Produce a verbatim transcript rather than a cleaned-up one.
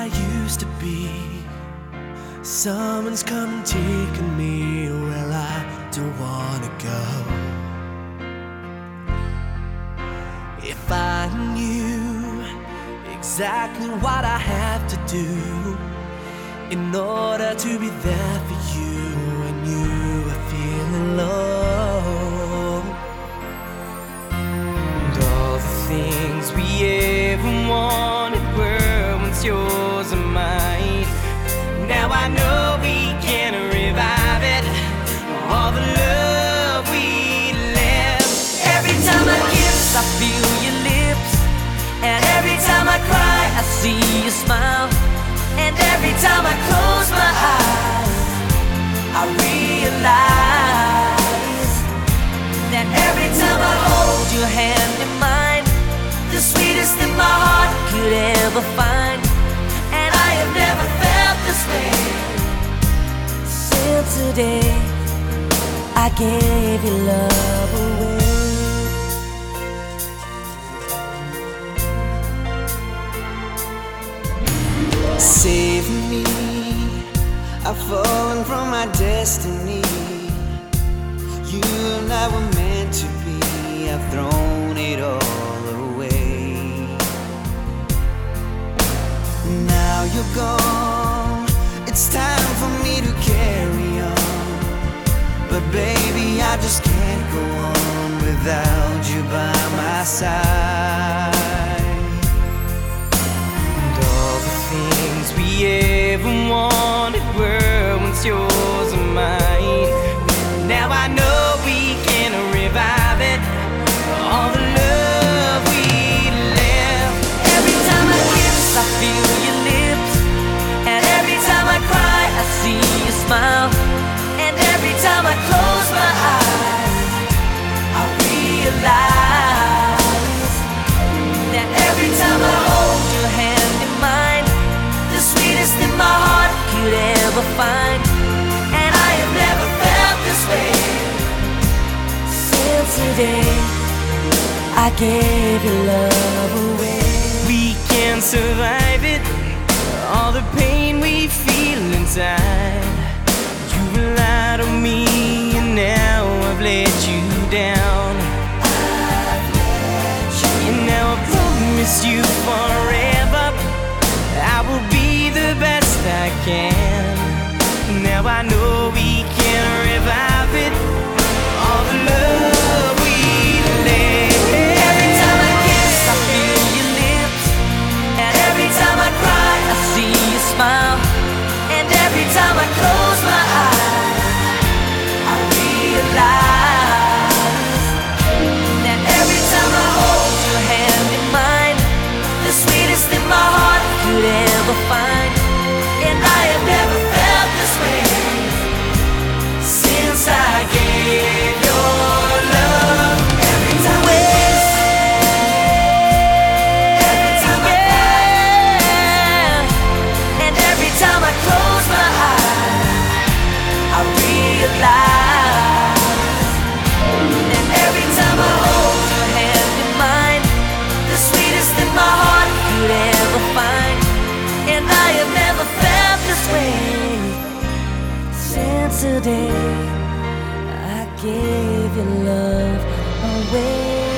I used to be. Someone's come and taken me where I don't wanna go. If I knew exactly what I have to do in order to be there for you when you are feeling low, and all the things we ever wanted were once yours and mine. Now I know we can revive it, all the love we left. Every time I kiss, I feel your lips, and every time I cry, I see you smile. And every time I close my eyes, I realize that every time I hold your hand in mine, the sweetest thing my heart could ever find. And I have never felt this way since the day I gave your love away. Save me, I've fallen from my destiny. You and I were meant to be, I've thrown it all away. Now you're gone, it's time for me to carry on. But baby, I just can't go on without you by my side. Things we ever wanted were once yours and mine. Now I know we can revive it, all the love we left. Every time I kiss, I feel your lips, and every time I cry, I see you smile. And every time I close my eyes, I realize that every time I hold your hand in mine, the sweetest thing my heart could ever find. And I have never felt this way since the day I gave your love away. We can survive it, all the pain we feel inside. You relied on me and now I've let you down. I've let you and now I promise you forever I will be the best I can. Now I know we can revive it, all the love we left. Every time I kiss, I feel your lips, and every time I cry, I see you smile. And every time I close my eyes, I realize that every time I hold your hand in mine, the sweetest thing my heart could ever find. And I have never felt this way since I gave your love. Every time I kiss, every time I cry, and every time I close my eyes, I realize that every time I hold your hand in mine, the sweetest thing my heart could ever find. And I have never felt this way since the day I gave your love away.